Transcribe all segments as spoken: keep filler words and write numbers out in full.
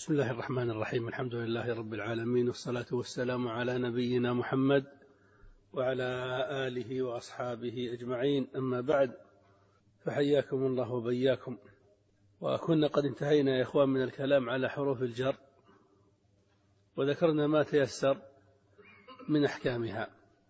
بسم الله الرحمن الرحيم. الحمد لله رب العالمين، والصلاة والسلام على نبينا محمد وعلى آله وأصحابه أجمعين، أما بعد، فحياكم الله وبياكم. وكنا قد انتهينا يا إخوان من الكلام على حروف الجر، وذكرنا ما تيسر من أحكامها،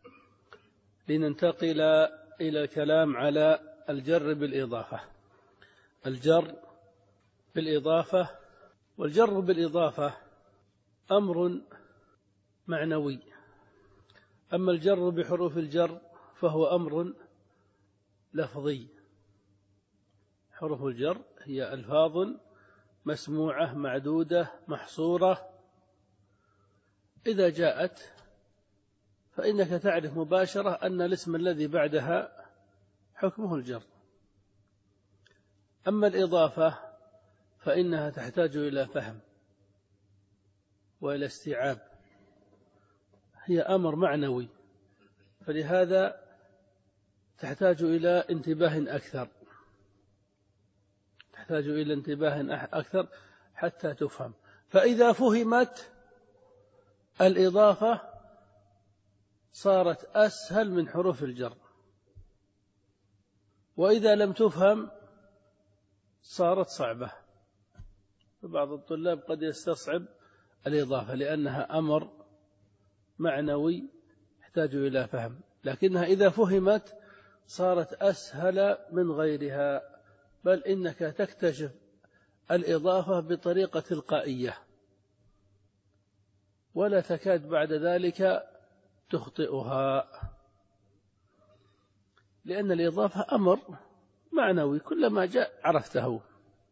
لننتقل إلى الكلام على الجر بالإضافة. الجر بالإضافة، والجر بالإضافة أمر معنوي، أما الجر بحروف الجر فهو أمر لفظي. حروف الجر هي ألفاظ مسموعة معدودة محصورة، إذا جاءت فإنك تعرف مباشرة أن الاسم الذي بعدها حكمه الجر. أما الإضافة فإنها تحتاج إلى فهم وإلى استيعاب، هي أمر معنوي، فلهذا تحتاج إلى انتباه أكثر تحتاج إلى انتباه أكثر حتى تفهم. فإذا فهمت الإضافة صارت أسهل من حروف الجر، وإذا لم تفهم صارت صعبة. فبعض الطلاب قد يستصعب الإضافة لأنها أمر معنوي يحتاج إلى فهم، لكنها إذا فهمت صارت أسهل من غيرها، بل إنك تكتشف الإضافة بطريقة تلقائية ولا تكاد بعد ذلك تخطئها، لأن الإضافة أمر معنوي كلما جاء عرفته.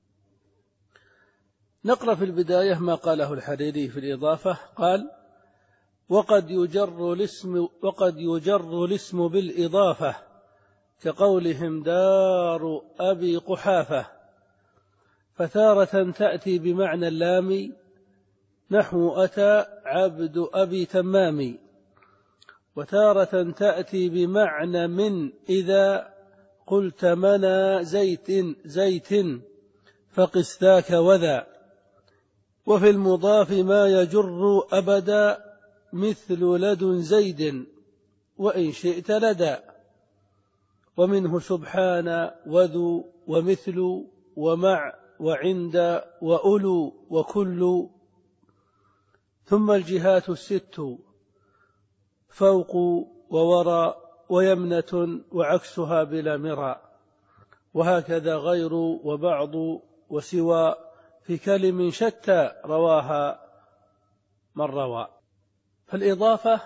نقرأ في البداية ما قاله الحريري في الإضافة، قال: وقد يجر الاسم وقد يجر الاسم بالإضافة كقولهم دار أبي قحافة، فتارة تأتي بمعنى اللام نحو أتى عبد أبي تمام، وتارة تأتي بمعنى من إذا قلت منى زيت زيت فقس ذاك وذا. وفي المضاف ما يجر أبدا مثل لدن زيد وإن شئت لدى، ومنه سبحان وذو ومثل ومع وعند وأولو وكل. ثم الجهات الست فوق ووراء ويمنة وعكسها بلا مراء، وهكذا غير وبعض وسوى في كلم شتى رواها من روى. فالإضافة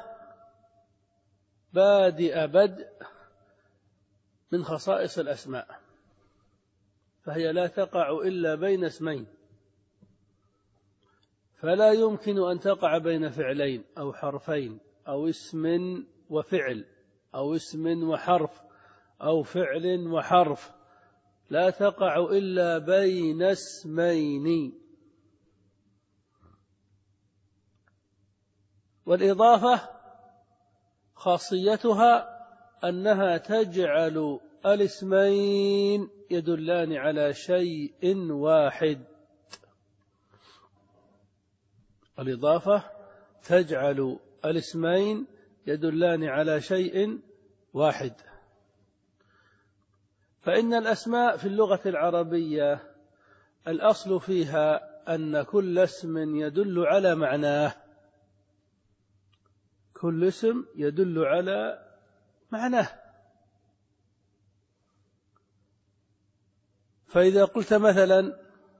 بادئ بدء من خصائص الأسماء، فهي لا تقع إلا بين اسمين، فلا يمكن أن تقع بين فعلين أو حرفين أو اسم وفعل أو اسم وحرف أو فعل وحرف، لا تقع إلا بين اسمين. والإضافة خاصيتها أنها تجعل الاسمين يدلان على شيء واحد. الإضافة تجعل الاسمين يدلان على شيء واحد. فإن الأسماء في اللغة العربية الأصل فيها أن كل اسم يدل على معناه، كل اسم يدل على معناه. فإذا قلت مثلا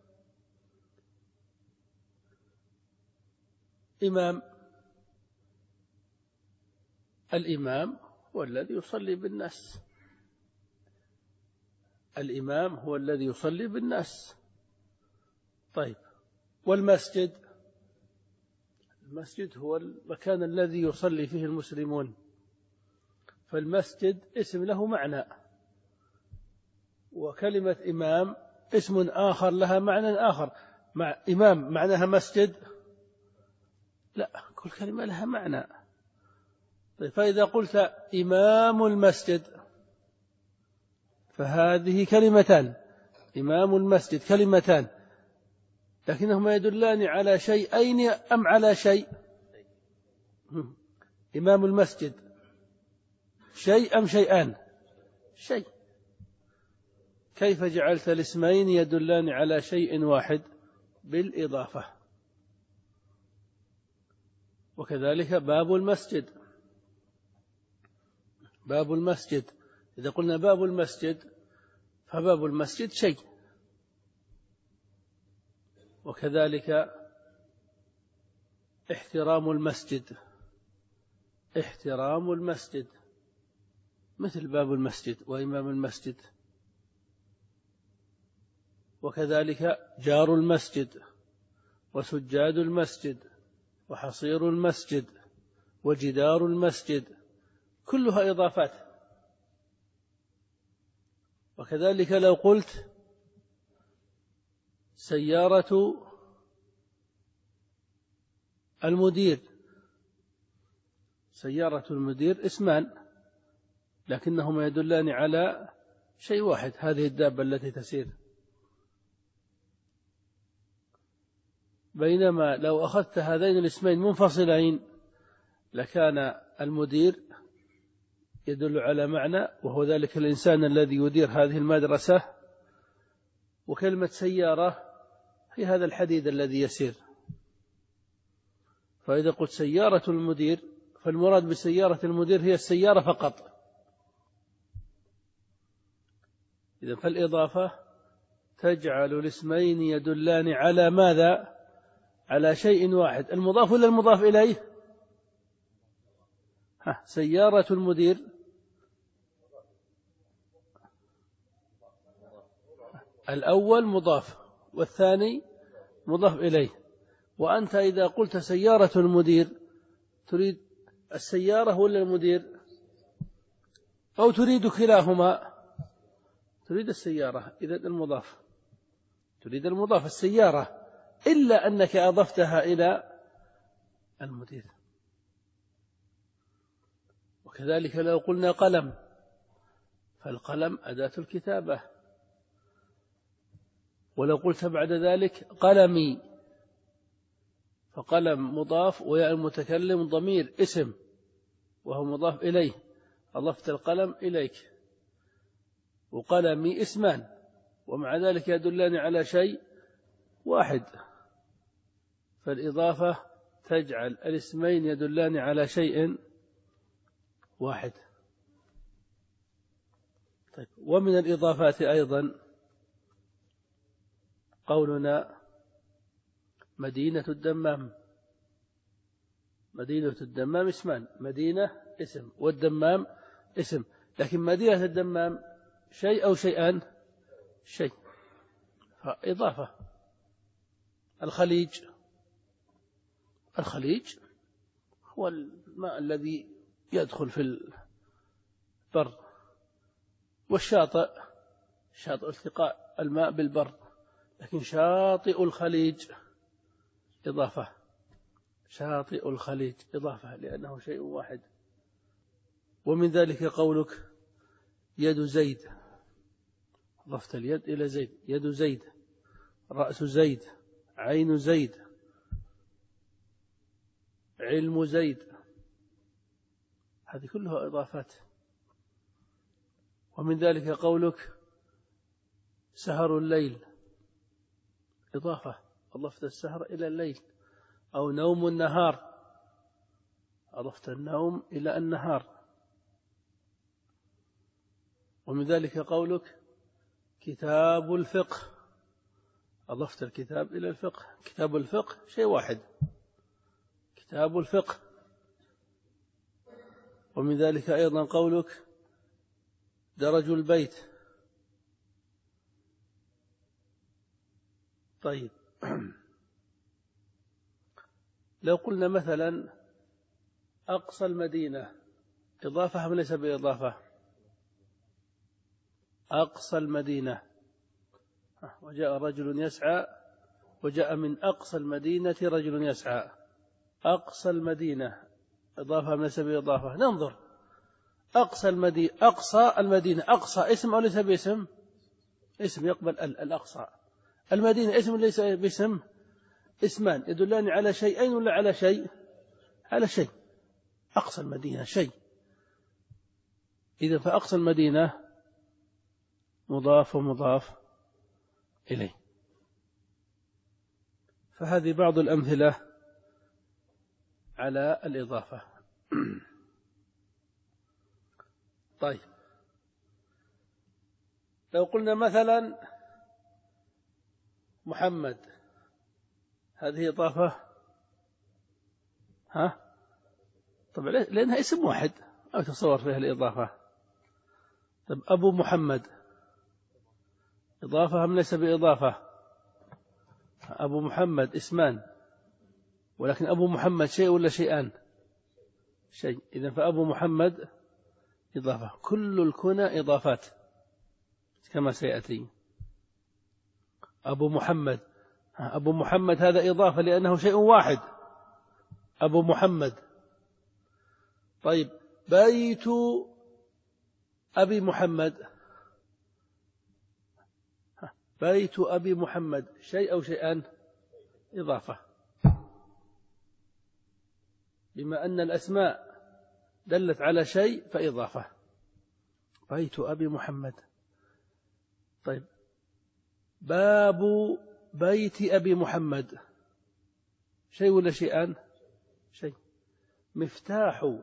إمام، الإمام هو الذي يصلي بالناس، الإمام هو الذي يصلي بالناس. طيب، والمسجد، المسجد هو المكان الذي يصلي فيه المسلمون، فالمسجد اسم له معنى، وكلمة إمام اسم آخر لها معنى آخر. مع إمام معناها مسجد؟ لا، كل كلمة لها معنى. طيب، فإذا قلت إمام المسجد فهذه كلمتان، إمام المسجد كلمتان، لكنهما يدلان على شيئين أم على شيء؟ إمام المسجد شيء أم شيئان؟ شيء. كيف جعلت الاسمين يدلان على شيء واحد؟ بالإضافة. وكذلك باب المسجد، باب المسجد إذا قلنا باب المسجد فباب المسجد شيء. وكذلك احترام المسجد، احترام المسجد مثل باب المسجد وإمام المسجد. وكذلك جار المسجد وسجاد المسجد وحصير المسجد وجدار المسجد، كلها إضافات. وكذلك لو قلت سيارة المدير، سيارة المدير اسمان لكنهما يدلان على شيء واحد، هذه الدابة التي تسير. بينما لو أخذت هذين الاسمين منفصلين لكان المدير يدل على معنى وهو ذلك الإنسان الذي يدير هذه المدرسة، وكلمة سيارة هي هذا الحديد الذي يسير. فإذا قلت سيارة المدير فالمراد بسيارة المدير هي السيارة فقط. إذن فالإضافة تجعل الاسمين يدلان على ماذا؟ على شيء واحد. المضاف ولا المضاف إليه؟ ها سيارة المدير الأول مضاف والثاني مضاف إليه. وأنت إذا قلت سيارة المدير تريد السيارة ولا المدير؟ أو تريد كلاهما؟ تريد السيارة. إذا المضاف تريد المضاف السيارة، إلا أنك أضفتها إلى المدير. وكذلك لو قلنا قلم فالقلم أداة الكتابة. ولو قلت بعد ذلك قلمي فقلم مضاف وياء المتكلم ضمير اسم وهو مضاف إليه، أضفت القلم إليك. وقلمي اسمان ومع ذلك يدلان على شيء واحد. فالإضافة تجعل الاسمين يدلان على شيء واحد. طيب. ومن الإضافات أيضا قولنا مدينة الدمام. مدينة الدمام اسمان، مدينة اسم والدمام اسم، لكن مدينة الدمام شيء أو شيئان؟ شيء، فإضافة. الخليج، الخليج هو الماء الذي يدخل في البر. والشاطئ شاطئ التقاء الماء بالبر، لكن شاطئ الخليج إضافة، شاطئ الخليج إضافة لأنه شيء واحد. ومن ذلك قولك يد زيد، أضفت اليد إلى زيد، يد زيد، رأس زيد، عين زيد، علم زيد، هذه كلها إضافات. ومن ذلك قولك سهر الليل إضافة، أضفت السهر إلى الليل. أو نوم النهار، أضفت النوم إلى النهار. ومن ذلك قولك كتاب الفقه، أضفت الكتاب إلى الفقه. كتاب الفقه شيء واحد، كتاب الفقه. ومن ذلك أيضا قولك درج البيت. طيب. لو قلنا مثلا أقصى المدينة إضافة أم ليس بإضافة؟ أقصى المدينة، وجاء رجل يسعى، وجاء من أقصى المدينة رجل يسعى. أقصى المدينة إضافة أم ليس بإضافة؟ ننظر. أقصى المدينة، أقصى المدينة، أقصى اسم أو ليس باسم؟ اسم، يقبل الأقصى. المدينة اسم ليس باسم؟ اسمان يدلان على شيئين ولا على شيء؟ على شيء. أقصى المدينة شيء، إذا فأقصى المدينة مضاف ومضاف إليه. فهذه بعض الأمثلة على الإضافة. طيب، لو قلنا مثلا محمد، هذه إضافة ها؟ طبعا لأنها اسم واحد أو تصور فيها الإضافة. طيب أبو محمد إضافة أم ليس بإضافة؟ أبو محمد اسمان، ولكن أبو محمد شيء ولا شيئان؟ شيء. إذن فأبو محمد إضافة. كل الكنى إضافات كما سيأتي. أبو محمد، أبو محمد هذا إضافة لأنه شيء واحد، أبو محمد. طيب بيت أبي محمد، بيت أبي محمد شيء أو شيئان؟ إضافة، بما أن الأسماء دلت على شيء فإضافة. بيت أبي محمد. طيب باب بيت أبي محمد شيء ولا شيئان؟ شيء. مفتاح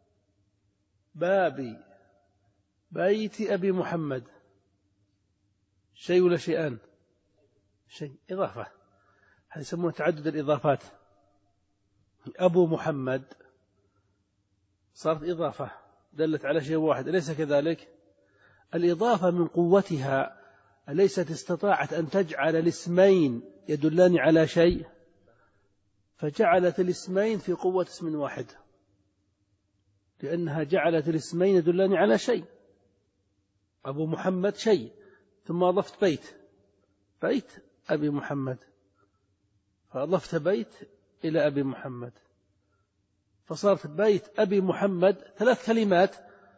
باب بيت أبي محمد شيء ولا شيئان؟ شيء. إضافة، هذا يسمونه تعدد الإضافات. أبو محمد صارت إضافة دلت على شيء واحد، أليس كذلك؟ الإضافة من قوتها أليست استطاعت أن تجعل الاسمين يدلان على شيء، فجعلت الاسمين في قوة اسم واحد، لأنها جعلت الاسمين يدلان على شيء. أبو محمد شيء، ثم أضفت بيت، بيت أبي محمد، فأضفت بيت إلى أبي محمد، فصارت بيت أبي محمد ثلاث كلمات،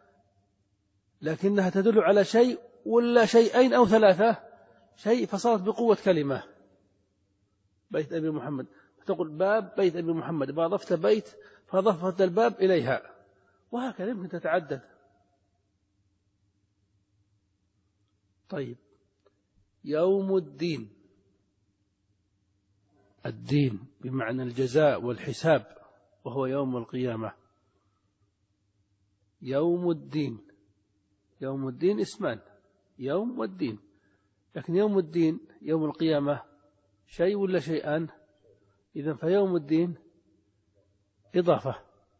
لكنها تدل على شيء ولا شيئين أو ثلاثة؟ شيء، فصارت بقوة كلمة بيت أبي محمد. فتقول باب بيت أبي محمد، فأضفت بيت فأضفت الباب إليها، وهكذا يمكن تتعدد. طيب يوم الدين، الدين بمعنى الجزاء والحساب، وهو يوم القيامة. يوم الدين، يوم الدين اسمان، يوم والدين، لكن يوم الدين يوم القيامة شيء ولا شيئان؟ إذن فيوم الدين إضافة.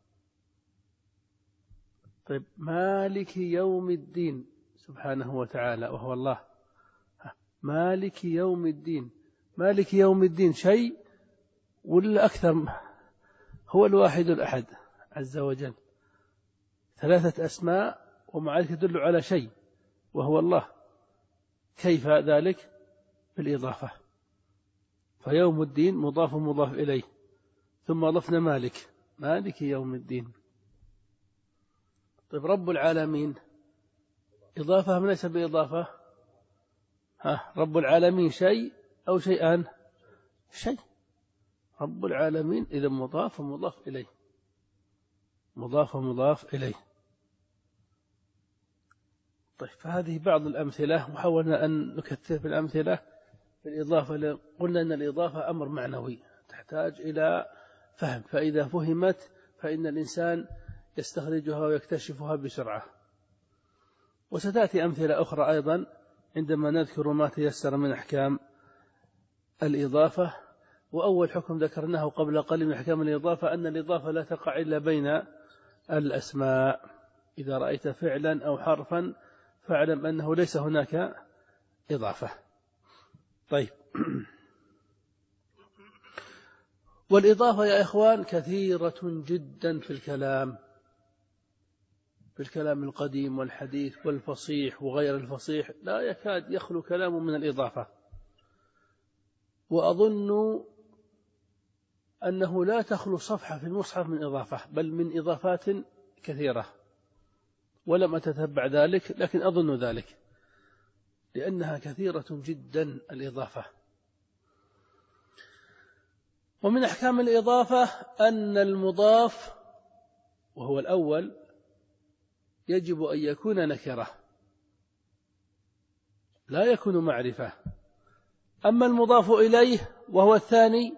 طيب مالك يوم الدين سبحانه وتعالى وهو الله، مالك يوم الدين، مالك يوم الدين شيء ولا أكثر؟ هو الواحد الأحد عز وجل، ثلاثة أسماء ومع ذلك تدل على شيء وهو الله. كيف ذلك؟ بالإضافة. فيوم الدين مضاف مضاف إليه، ثم أضفنا مالك، مالك يوم الدين. طيب رب العالمين إضافة أم ليس بإضافة؟ ها، رب العالمين شيء أو شيئان؟ شيء. رب العالمين إذا مضاف ومضاف إليه، مضاف ومضاف إليه. طيب فهذه بعض الأمثلة، وحاولنا أن نكثر في الأمثلة في الإضافة. قلنا أن الإضافة أمر معنوي تحتاج إلى فهم، فإذا فهمت فإن الإنسان يستخرجها ويكتشفها بسرعة. وستأتي أمثلة أخرى أيضا عندما نذكر ما تيسر من أحكام الإضافة. وأول حكم ذكرناه قبل قليل من أحكام الإضافة أن الإضافة لا تقع إلا بين الأسماء. إذا رأيت فعلا أو حرفا فاعلم أنه ليس هناك إضافة. طيب والإضافة يا إخوان كثيرة جدا في الكلام، في الكلام القديم والحديث والفصيح وغير الفصيح، لا يكاد يخلو كلام من الإضافة. وأظن أنه لا تخلو صفحة في المصحف من إضافة، بل من إضافات كثيرة، ولم أتتبع ذلك لكن أظن ذلك، لأنها كثيرة جدا الإضافة. ومن أحكام الإضافة أن المضاف وهو الأول يجب أن يكون نكرة لا يكون معرفة. أما المضاف إليه وهو الثاني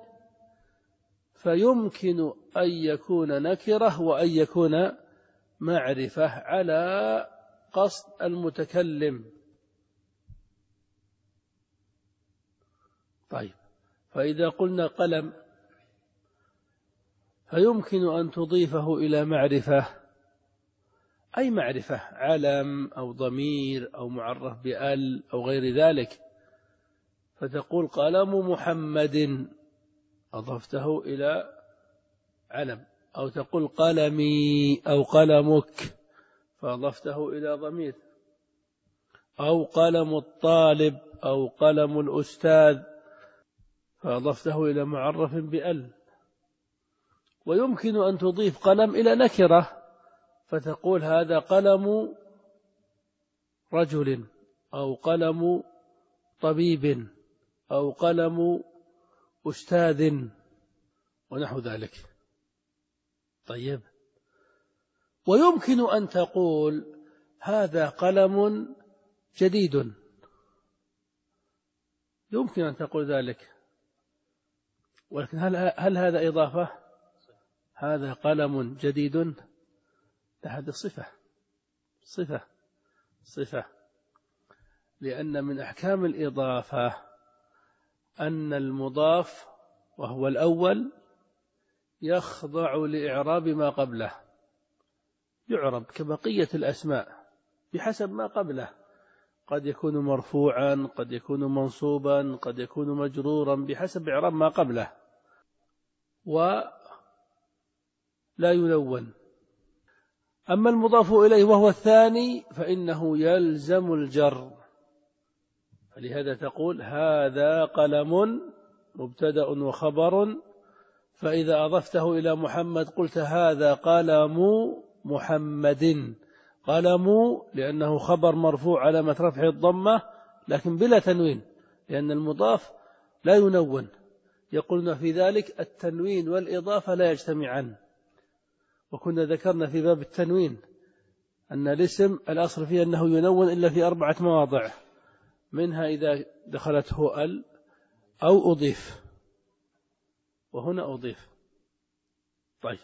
فيمكن أن يكون نكرة وأن يكون معرفة على قصد المتكلم. طيب، فإذا قلنا قلم فيمكن أن تضيفه إلى معرفة، أي معرفة، علم أو ضمير أو معرف بأل أو غير ذلك، فتقول قلم محمد أضفته إلى علم، أو تقول قلمي أو قلمك فأضفته إلى ضمير، أو قلم الطالب أو قلم الأستاذ فأضفته إلى معرف بأل. ويمكن أن تضيف قلم إلى نكرة فتقول هذا قلم رجل أو قلم طبيب أو قلم أستاذ ونحو ذلك. طيب، ويمكن أن تقول هذا قلم جديد، يمكن أن تقول ذلك، ولكن هل, هل هذا إضافة؟ هذا قلم جديد، هذه صفة صفة صفة لأن من أحكام الإضافة أن المضاف وهو الأول يخضع لإعراب ما قبله، يعرب كبقية الأسماء بحسب ما قبله، قد يكون مرفوعا، قد يكون منصوبا، قد يكون مجرورا بحسب إعراب ما قبله، ولا يلون. أما المضاف إليه وهو الثاني فإنه يلزم الجر، فلهذا تقول هذا قلم مبتدأ وخبر، فإذا أضفته إلى محمد قلت هذا قلم محمد، قلم لأنه خبر مرفوع علامة رفع الضمة لكن بلا تنوين، لأن المضاف لا ينون، يقولون في ذلك التنوين والإضافة لا يجتمعان. وكنا ذكرنا في باب التنوين أن الاسم الأصل فيه أنه ينون إلا في أربعة مواضع، منها إذا دخلته ال أو أضيف، وهنا أضيف. طيب،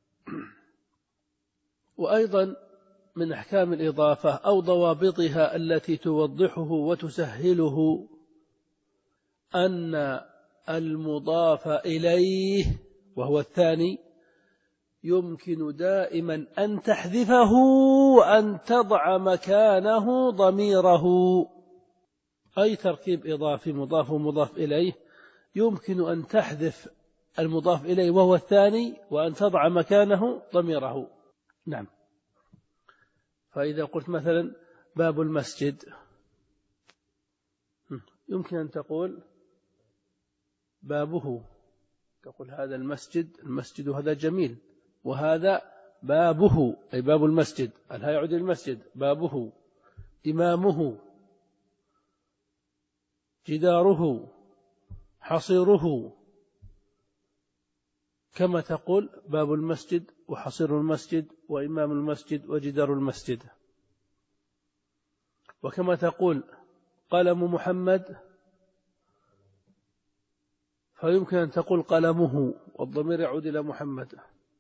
وأيضا من أحكام الإضافة أو ضوابطها التي توضحه وتسهله أن المضاف إليه وهو الثاني يمكن دائما أن تحذفه وأن تضع مكانه ضميره، أي تركيب إضافي مضاف ومضاف إليه يمكن أن تحذف المضاف إليه وهو الثاني وأن تضع مكانه ضميره. نعم، فإذا قلت مثلا باب المسجد يمكن أن تقول بابه، تقول هذا المسجد، المسجد هذا جميل، وهذا بابه أي باب المسجد، الها يعود المسجد، بابه، إمامه، جداره، حصيره، كما تقول باب المسجد وحصير المسجد وإمام المسجد وجدار المسجد. وكما تقول قلم محمد فيمكن أن تقول قلمه والضمير يعود إلى محمد،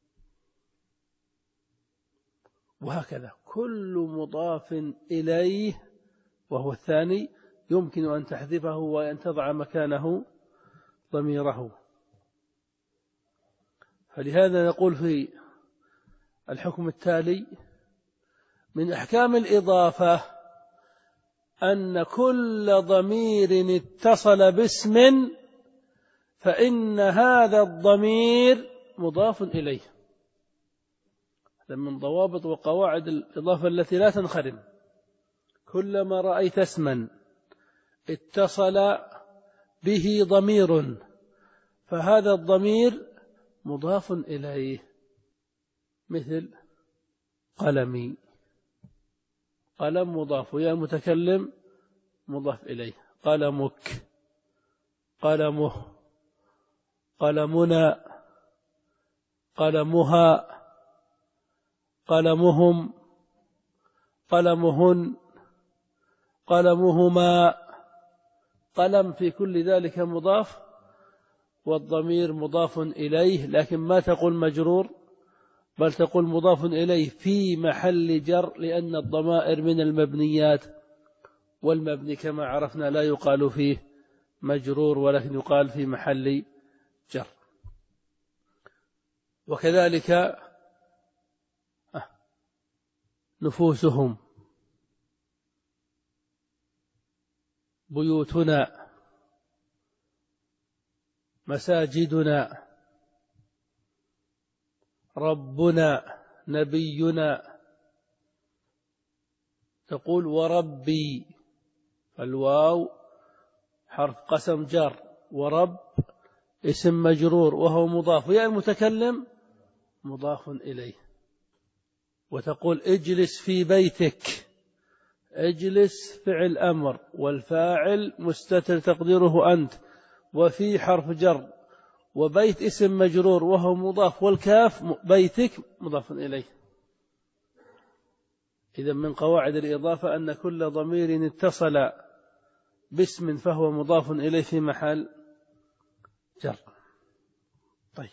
وهكذا كل مضاف إليه وهو الثاني يمكن أن تحذفه وأن تضع مكانه ضميره. فلهذا نقول في الحكم التالي من أحكام الإضافة أن كل ضمير اتصل باسم فإن هذا الضمير مضاف إليه. هذا من ضوابط وقواعد الإضافة التي لا تنخرم. كلما رأيت اسما اتصل به ضمير فهذا الضمير مضاف إليه، مثل قلمي، قلم مضاف ويا المتكلم مضاف إليه، قلمك، قلمه، قلمنا، قلمها، قلمهم، قلمهن، قلمهما. قلم في كل ذلك مضاف، والضمير مضاف إليه، لكن ما تقول مجرور، بل تقول مضاف إليه في محل جر، لأن الضمائر من المبنيات، والمبني كما عرفنا لا يقال فيه مجرور، ولكن يقال في محل جر. وكذلك نفوسهم، بيوتنا، مساجدنا، ربنا، نبينا. تقول وربي، الواو حرف قسم جر، ورب اسم مجرور وهو مضاف، يعني المتكلم مضاف إليه. وتقول اجلس في بيتك، اجلس فعل أمر، والفاعل مستتر تقديره أنت، وفي حرف جر، وبيت اسم مجرور وهو مضاف، والكاف بيتك مضاف إليه. إذا من قواعد الإضافة أن كل ضمير اتصل باسم فهو مضاف إليه في محل جر. طيب.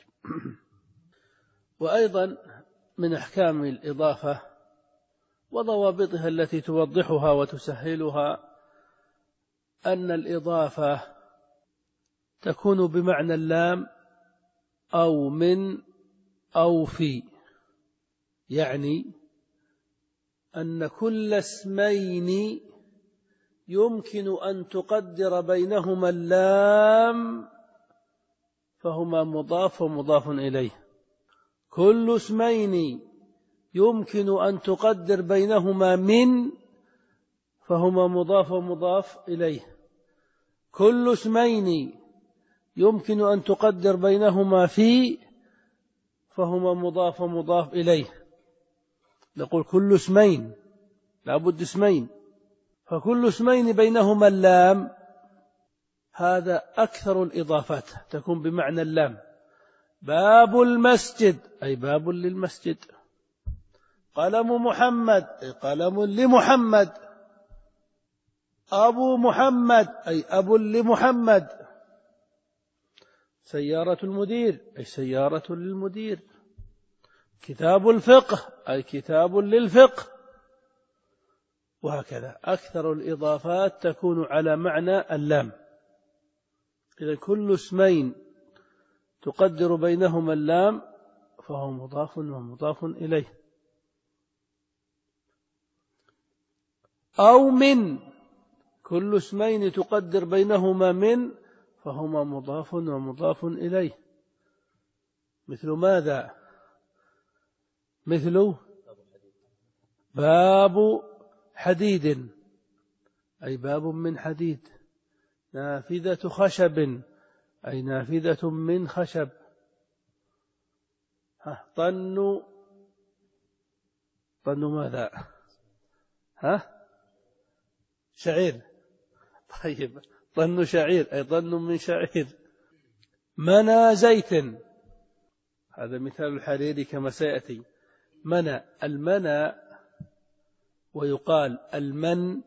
وأيضا من أحكام الإضافة وضوابطها التي توضحها وتسهلها أن الإضافة تكون بمعنى اللام أو من أو في، يعني أن كل اسمين يمكن أن تقدر بينهما اللام فهما مضاف ومضاف إليه. كل اسمين يمكن أن تقدر بينهما من فهما مضاف ومضاف إليه. كل اسمين يمكن أن تقدر بينهما في فهما مضاف ومضاف إليه. نقول كل اسمين، لابد اسمين، فكل اسمين بينهما اللام، هذا أكثر الإضافات تكون بمعنى اللام. باب المسجد أي باب للمسجد، قلم محمد أي قلم لمحمد، أبو محمد أي أب لمحمد، سيارة المدير أي سيارة للمدير، كتاب الفقه أي كتاب للفقه، وهكذا. أكثر الإضافات تكون على معنى اللام. إذا كل اسمين تقدر بينهما اللام فهو مضاف ومضاف إليه. أو من، كل اسمين تقدر بينهما من فهما مضاف ومضاف إليه. مثل ماذا؟ مثل باب حديد أي باب من حديد، نافذة خشب أي نافذة من خشب، طن، طن ماذا؟ ها؟ شعير. طيب، طن شعير أي طن من شعير. منى زيت، هذا مثال الحريري كما سيأتي. منى، المنى، ويقال المن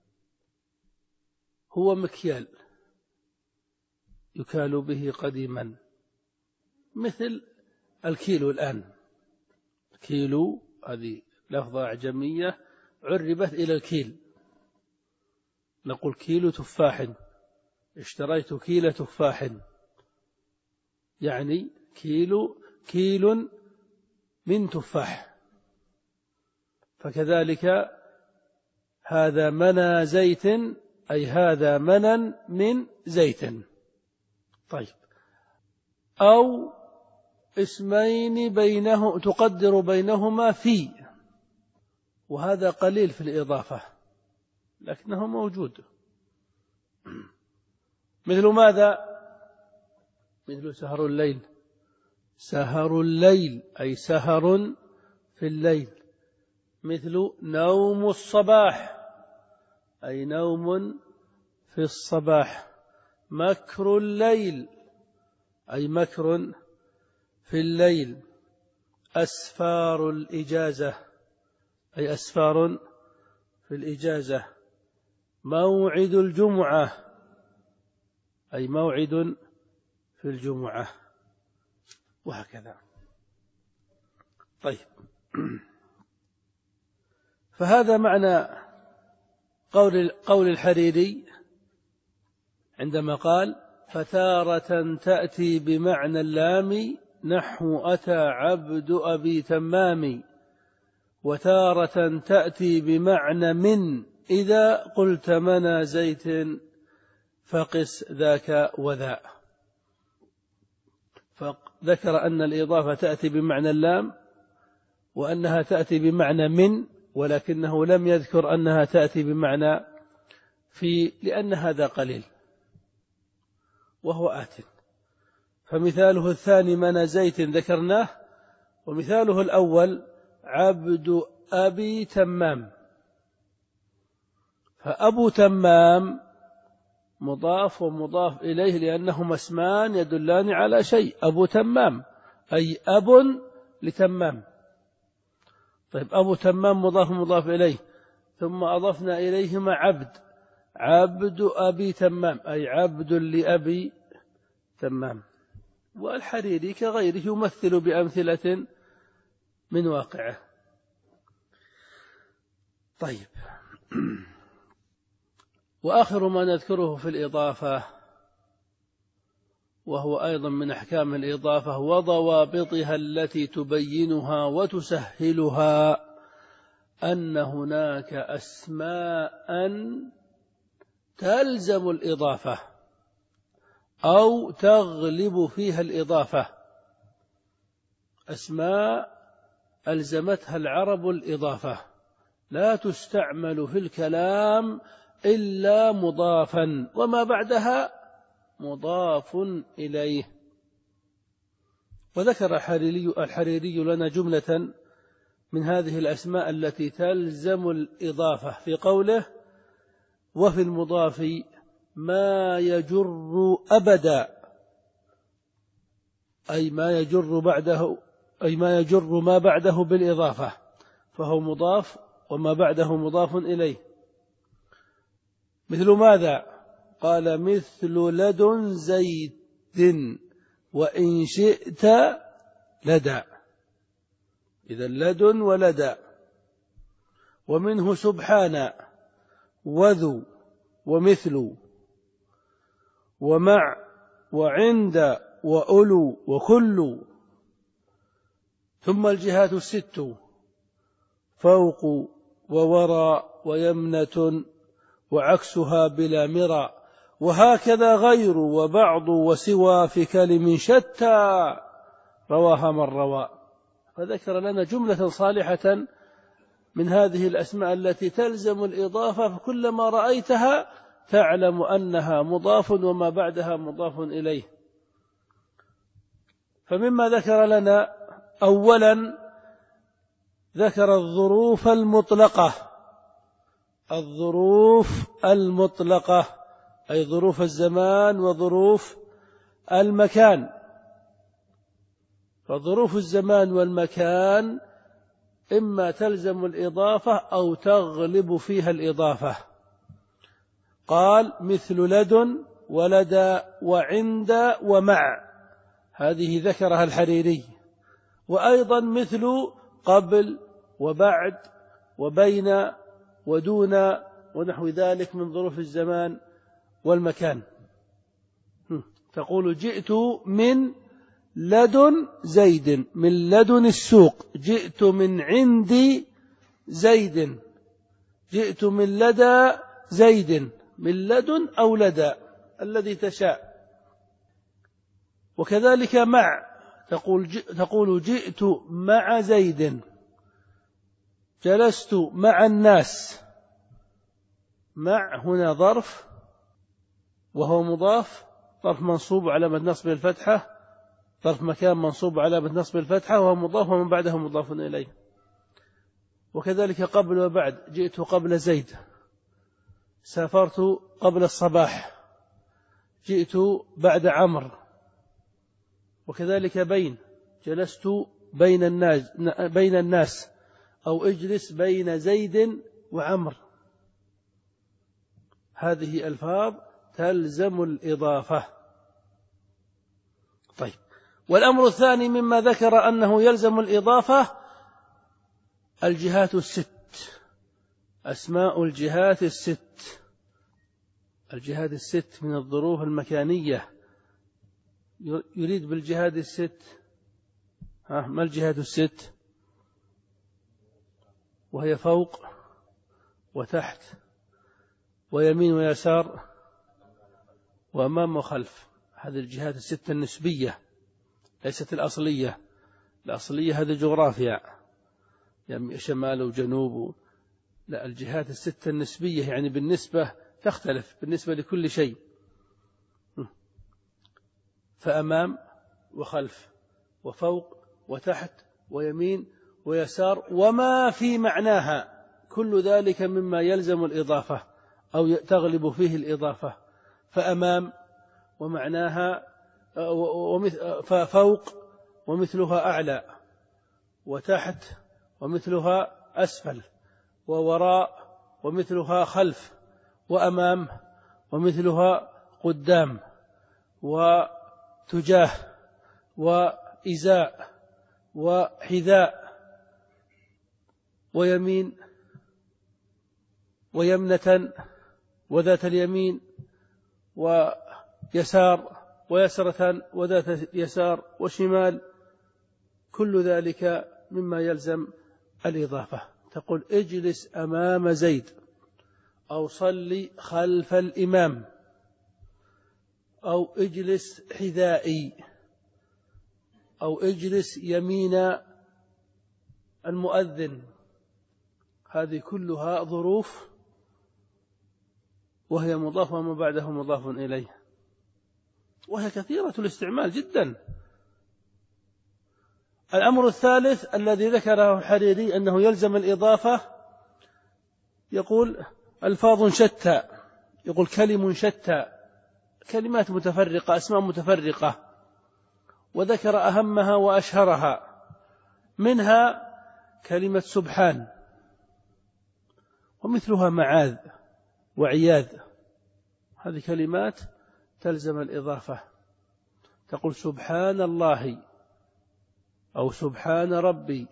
هو مكيال يكال به قديما، مثل الكيلو الآن. كيلو هذه لفظة أعجمية عربت إلى الكيل. نقول كيلو تفاح، اشتريت كيلو تفاح، يعني كيلو كيل من تفاح. فكذلك هذا منى زيت أي هذا منى من زيت. طيب. أو اسمين بينه تقدر بينهما في، وهذا قليل في الإضافة لكنه موجود. مثل ماذا؟ مثل سهر الليل، سهر الليل أي سهر في الليل. مثل نوم الصباح أي نوم في الصباح. مكر الليل أي مكر في الليل. أسفار الإجازة أي أسفار في الإجازة. موعد الجمعة أي موعد في الجمعة، وهكذا. طيب، فهذا معنى قول قول الحريري عندما قال: فتارة تأتي بمعنى اللام نحو أتى عبد أبي تمام، وتارة تأتي بمعنى من إذا قلت منى زيت فقس ذاك وذا. فذكر أن الإضافة تأتي بمعنى اللام، وأنها تأتي بمعنى من، ولكنه لم يذكر أنها تأتي بمعنى في، لأن هذا قليل وهو آت. فمثاله الثاني منى زيت ذكرناه، ومثاله الأول عبد أبي تمام. فأبو تمام مضاف ومضاف إليه، لأنهما اسمان يدلان على شيء. أبو تمام أي أب لتمام. طيب، أبو تمام مضاف مضاف إليه، ثم أضفنا إليهما عبد، عبد أبي تمام أي عبد لأبي تمام. والحريري كغيره يمثل بأمثلة من واقعه. طيب، وآخر ما نذكره في الإضافة، وهو أيضا من أحكام الإضافة وضوابطها التي تبينها وتسهلها، أن هناك أسماء تلزم الإضافة أو تغلب فيها الإضافة. أسماء ألزمتها العرب الإضافة، لا تستعمل في الكلام إلا مضافا، وما بعدها مضاف إليه. وذكر الحريري, الحريري لنا جملة من هذه الأسماء التي تلزم الإضافة في قوله: وفي المضاف ما يجر أبدا، أي ما يجر بعده أي ما يجر ما بعده بالإضافة، فهو مضاف وما بعده مضاف إليه. مثل ماذا؟ قال: مثل لدن زيد وإن شئت لدى. إذا لدن ولدى. ومنه سبحان وذو ومثل ومع وعند وأولو وكل. ثم الجهات الست: فوق ووراء ويمنة وعكسها بلا مرى، وهكذا غير وبعض وسوى في كلم شتى رواها من روى. فذكر لنا جملة صالحة من هذه الأسماء التي تلزم الإضافة، فكلما رأيتها تعلم أنها مضاف وما بعدها مضاف إليه. فمما ذكر لنا: أولا ذكر الظروف المطلقة، الظروف المطلقة أي ظروف الزمان وظروف المكان. فظروف الزمان والمكان إما تلزم الإضافة أو تغلب فيها الإضافة. قال: مثل لدن ولدى وعند ومع، هذه ذكرها الحريري. وأيضا مثل قبل وبعد وبين ودون ونحو ذلك من ظروف الزمان والمكان. تقول: جئت من لدن زيد، من لدن السوق. جئت من عندي زيد. جئت من لدى زيد، من لدن أو لدى الذي تشاء. وكذلك مع، تقول تقول جئت مع زيد، جلست مع الناس. مع هنا ظرف وهو مضاف، ظرف منصوب علامة نصب الفتحة، ظرف مكان منصوب علامة نصب الفتحة، وهو مضاف ومن بعده مضاف إليه. وكذلك قبل وبعد: جئت قبل زيد، سافرت قبل الصباح، جئت بعد عمرو. وكذلك بين، جلست بين الناس بين الناس، أو اجلس بين زيد وعمر. هذه ألفاظ تلزم الإضافة. طيب، والأمر الثاني مما ذكر أنه يلزم الإضافة الجهات الست، أسماء الجهات الست. الجهات الست من الظروف المكانية. يريد بالجهات الست، ها ما الجهات الست؟ وهي فوق وتحت ويمين ويسار وأمام وخلف. هذه الجهات الست النسبية ليست الأصلية. الأصلية هذه جغرافيا، يعني شمال وجنوب. لا، الجهات الست النسبية يعني بالنسبة تختلف بالنسبة لكل شيء. فأمام وخلف وفوق وتحت ويمين ويسار وما في معناها، كل ذلك مما يلزم الإضافة أو تغلب فيه الإضافة. فأمام ومعناها ففوق ومثلها أعلى، وتحت ومثلها أسفل، ووراء ومثلها خلف، وأمام ومثلها قدام، وتجاه وإزاء وحذاء ويمين ويمنة وذات اليمين ويسار ويسرة وذات يسار وشمال. كل ذلك مما يلزم الإضافة. تقول اجلس أمام زيد، أو صلي خلف الإمام، أو اجلس حذائي، أو اجلس يمين المؤذن. هذه كلها ظروف وهي مضافة وما بعده مضاف إليه، وهي كثيرة الاستعمال جدا. الأمر الثالث الذي ذكره الحريري أنه يلزم الإضافة، يقول ألفاظ شتى، يقول كلم شتى، كلمات متفرقة، أسماء متفرقة، وذكر أهمها وأشهرها. منها كلمة سبحان، ومثلها معاذ وعياذ. هذه كلمات تلزم الإضافة. تقول سبحان الله أو سبحان ربي،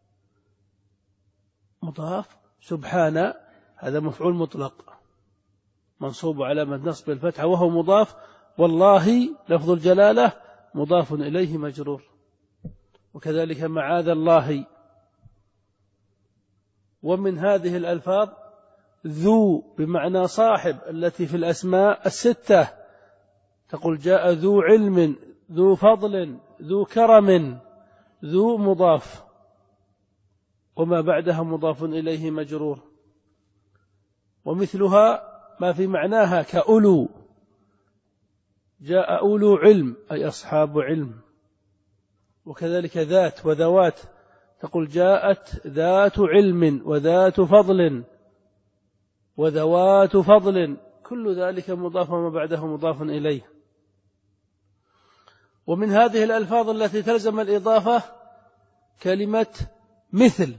مضاف. سبحان هذا مفعول مطلق منصوب علامة نصب الفتحة وهو مضاف، والله لفظ الجلالة مضاف إليه مجرور. وكذلك معاذ الله. ومن هذه الألفاظ ذو بمعنى صاحب التي في الأسماء الستة. تقول جاء ذو علم، ذو فضل، ذو كرم. ذو مضاف وما بعدها مضاف إليه مجرور. ومثلها ما في معناها كأولو، جاء أولو علم أي أصحاب علم. وكذلك ذات وذوات، تقول جاءت ذات علم وذات فضل وذوات فضل. كل ذلك مضاف وما بعده مضاف إليه. ومن هذه الألفاظ التي تلزم الإضافة كلمة مثل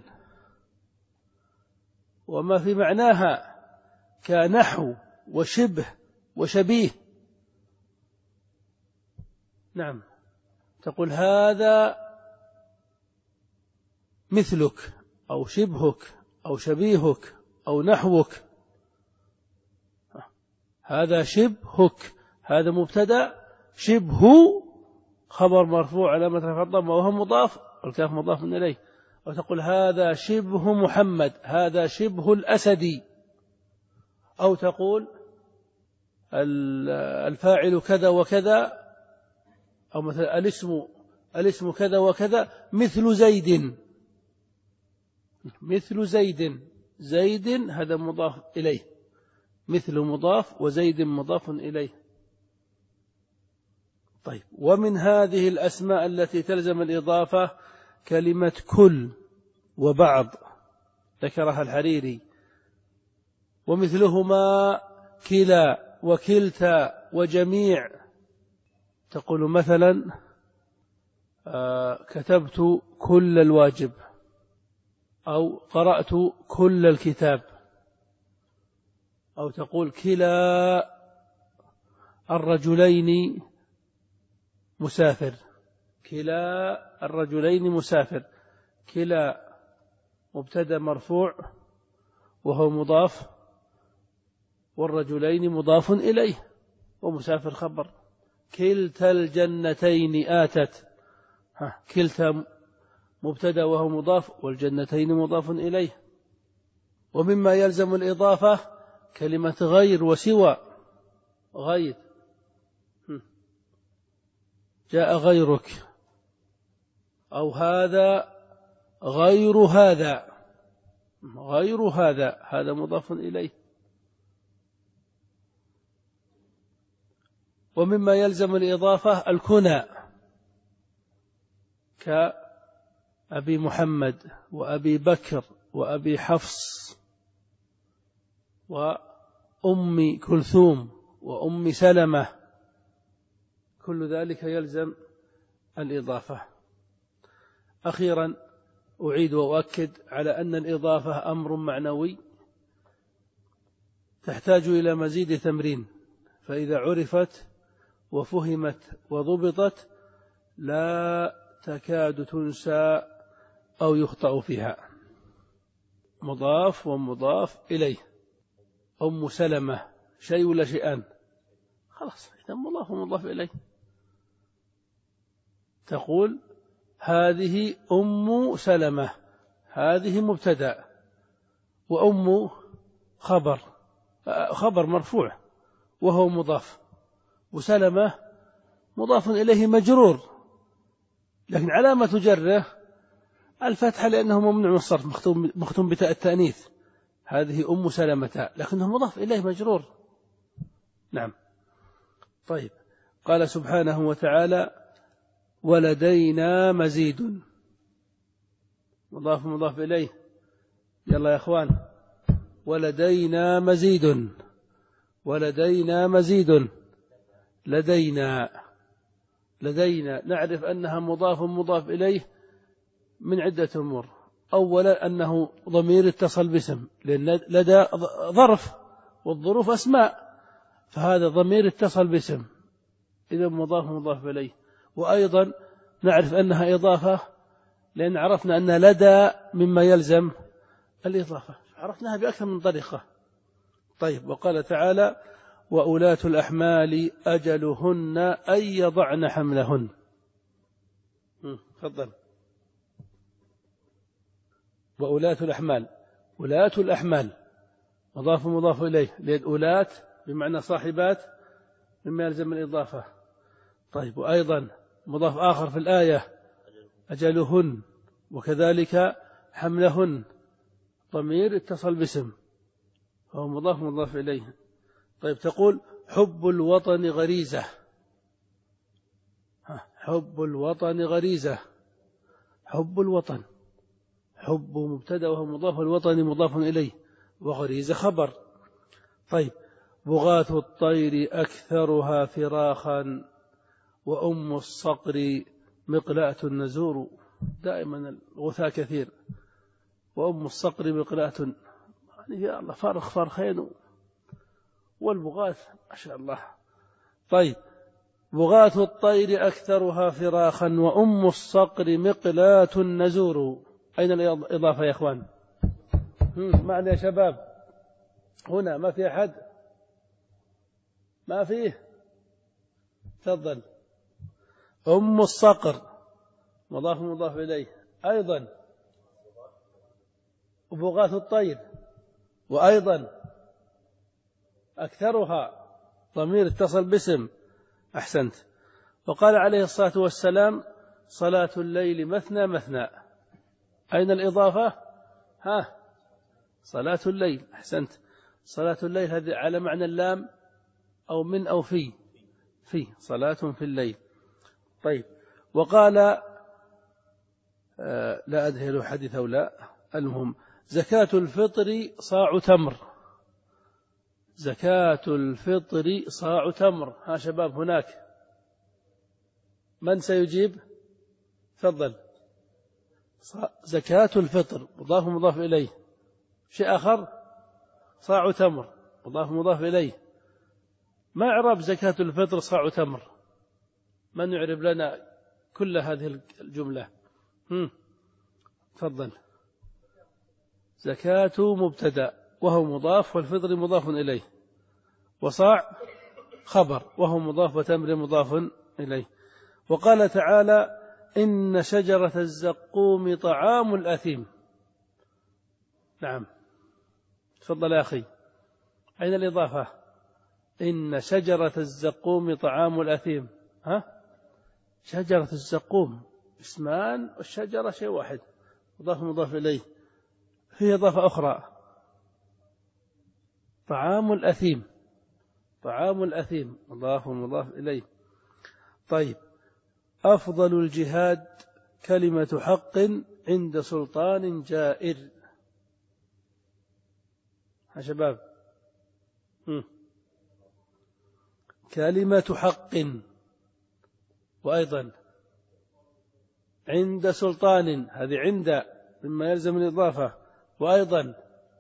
وما في معناها كنحو وشبه وشبيه. نعم، تقول هذا مثلك أو شبهك أو شبيهك أو نحوك. هذا شبهك، هذا مبتدأ، شبه خبر مرفوع علامة رفع الضمة وهو مضاف، والكاف مضاف إليه. أو تقول هذا شبه محمد، هذا شبه الأسدي. أو تقول الفاعل كذا وكذا، أو مثلا الاسم الاسم كذا وكذا مثل زيد، مثل زيد. زيد هذا مضاف إليه، مثل مضاف وزيد مضاف إليه. طيب، ومن هذه الأسماء التي تلزم الإضافة كلمة كل وبعض، ذكرها الحريري. ومثلهما كلا وكلتا وجميع. تقول مثلا آه كتبت كل الواجب، أو قرأت كل الكتاب، أو تقول كلا الرجلين مسافر، كلا الرجلين مسافر. كلا مبتدأ مرفوع وهو مضاف، والرجلين مضاف إليه، ومسافر خبر. كلتا الجنتين آتت، ها كلتا مبتدأ وهو مضاف، والجنتين مضاف إليه. ومما يلزم الإضافة كلمة غير وسوى. غير، جاء غيرك، أو هذا غير هذا، غير هذا، هذا مضاف إليه. ومما يلزم الإضافة الكنى، كأبي محمد وأبي بكر وأبي حفص وأم كلثوم وأم سلمة، كل ذلك يلزم الإضافة. أخيرا أعيد وأؤكد على أن الإضافة أمر معنوي تحتاج إلى مزيد تمرين، فإذا عرفت وفهمت وضبطت لا تكاد تنسى أو يخطأ فيها. مضاف ومضاف إليه. أم سلمة شيء ولا شيئان؟ خلاص، إذا مضاف ومضاف إليه. تقول هذه أم سلمة، هذه مبتدأ، وأم خبر، خبر مرفوع وهو مضاف، وسلمة مضاف إليه مجرور، لكن علامة جره الفتحة لأنه ممنوع من الصرف، مختوم, مختوم بتاء التأنيث. هذه أم سلمة لكنه مضاف إليه مجرور. نعم. طيب، قال سبحانه وتعالى ولدينا مزيد، مضاف مضاف إليه. يلا يا أخوان، ولدينا مزيد، ولدينا مزيد. لدينا، لدينا نعرف أنها مضاف مضاف إليه من عدة أمور. أولا أنه ضمير اتصل باسم، لأن لدى ظرف والظروف أسماء، فهذا ضمير اتصل باسم، إذا مضاف مضاف إليه. وأيضا نعرف أنها إضافة لأن عرفنا أن لدى مما يلزم الإضافة، عرفناها بأكثر من طريقة. طيب، وقال تعالى وأولاة الأحمال أجلهن أن يضعن حملهن. تفضل. وأولاة الأحمال، ولاة الأحمال مضاف مضاف إليه، لأن أولاة بمعنى صاحبات مما يلزم الإضافة. طيب، وأيضا مضاف آخر في الآية أجلهن، وكذلك حملهن ضمير اتصل باسم فهو مضاف مضاف إليه. طيب، تقول حب الوطن غريزة، حب الوطن غريزة، حب الوطن، حب مبتدأ وهو مضاف، الوطن مضاف إليه، وغريزة خبر. طيب، بغاث الطير أكثرها فراخا وأم الصقر مقلاة النزور. دائما الغثاء كثير، وأم الصقر مقلاة، يعني يا الله فارخ فارخين، والبغاث ما شاء الله. طيب، بغاث الطير أكثرها فراخا وأم الصقر مقلاة النزور. أين الإضافة يا أخوان؟ معنى يا شباب، هنا ما في أحد؟ ما فيه؟ تفضل. أم الصقر مضاف مضاف إليه، أيضا بغاث الطير، وأيضا أكثرها ضمير اتصل باسم. أحسنت. وقال عليه الصلاة والسلام صلاة الليل مثنى مثنى. أين الإضافة؟ ها، صلاة الليل. أحسنت. صلاة الليل هذه على معنى اللام أو من أو في، في صلاة في الليل. طيب، وقال آه لا أدهل حديث أو لا، المهم زكاة الفطر صاع تمر، زكاة الفطر صاع تمر. ها شباب، هناك من سيجيب؟ تفضل. زكاة الفطر مضاف مضاف إليه. شيء آخر صاع تمر مضاف مضاف إليه. ما إعراب زكاة الفطر صاع تمر؟ من يعرب لنا كل هذه الجملة؟ هم. تفضل. زكاة مبتدأ وهو مضاف والفطر مضاف إليه، وصاع خبر وهو مضاف وتمر مضاف إليه. وقال تعالى إن شجرة الزقوم طعام الأثيم. نعم تفضل يا أخي، أين الإضافة؟ إن شجرة الزقوم طعام الأثيم. ها؟ شجرة الزقوم اسمان والشجرة شيء واحد، مضاف مضاف إليه. فيه إضافة أخرى طعام الأثيم، طعام الأثيم مضاف مضاف إليه. طيب. أفضل الجهاد كلمة حق عند سلطان جائر. يا شباب م. كلمة حق، وأيضا عند سلطان، هذه عند مما يلزم الإضافة، وأيضا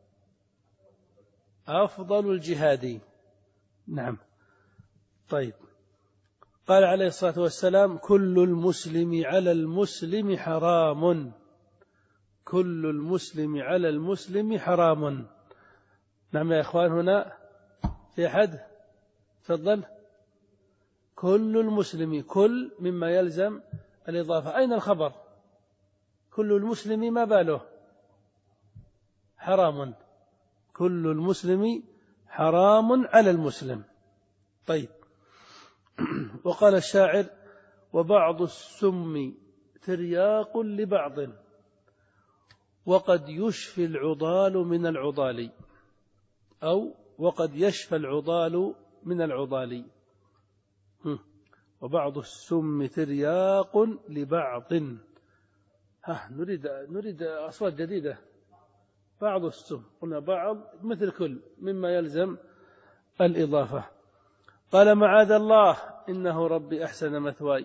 أفضل الجهاد. نعم. طيب. قال عليه الصلاة والسلام كل المسلم على المسلم حرام، كل المسلم على المسلم حرام. نعم يا إخوان، هنا في أحد؟ تفضل. كل المسلم، كل مما يلزم الإضافة. أين الخبر؟ كل المسلم ما باله؟ حرام. كل المسلم حرام على المسلم. طيب. وقال الشاعر وبعض السم ترياق لبعض وقد يشفي العضال من العضال، أو وقد يشفى العضال من العضال. وبعض السم ترياق لبعض. ها نريد نريد أصوات جديدة. بعض السم، قلنا بعض مثل كل مما يلزم الإضافة. قال معاذ الله إنه ربي أحسن مثواي.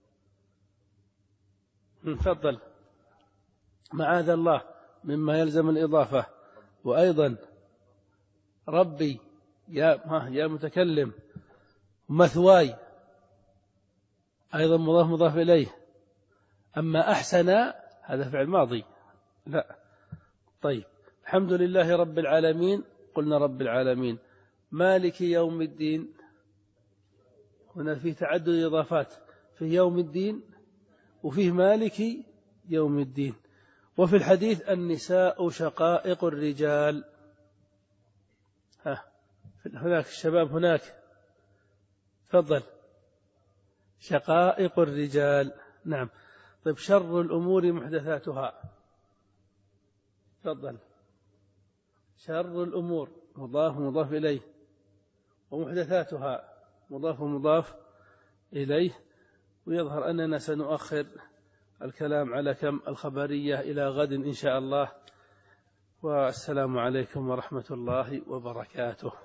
تفضل. معاذ الله مما يلزم الإضافة، وأيضا ربي يا ها يا متكلم، مثواي أيضا مضاف مضاف إليه. أما أحسن هذا فعل ماضي لا. طيب. الحمد لله رب العالمين، قلنا رب العالمين. مالك يوم الدين، هنا فيه تعدد إضافات، في يوم الدين وفيه مالك يوم الدين. وفي الحديث النساء شقائق الرجال. ها هناك الشباب هناك، تفضل. شقائق الرجال. نعم. طيب. شر الأمور محدثاتها. تفضل. شر الأمور مضاف مضاف إليه، ومحدثاتها مضاف مضاف إليه. ويظهر أننا سنؤخر الكلام على كم الخبرية إلى غد إن شاء الله. والسلام عليكم ورحمة الله وبركاته.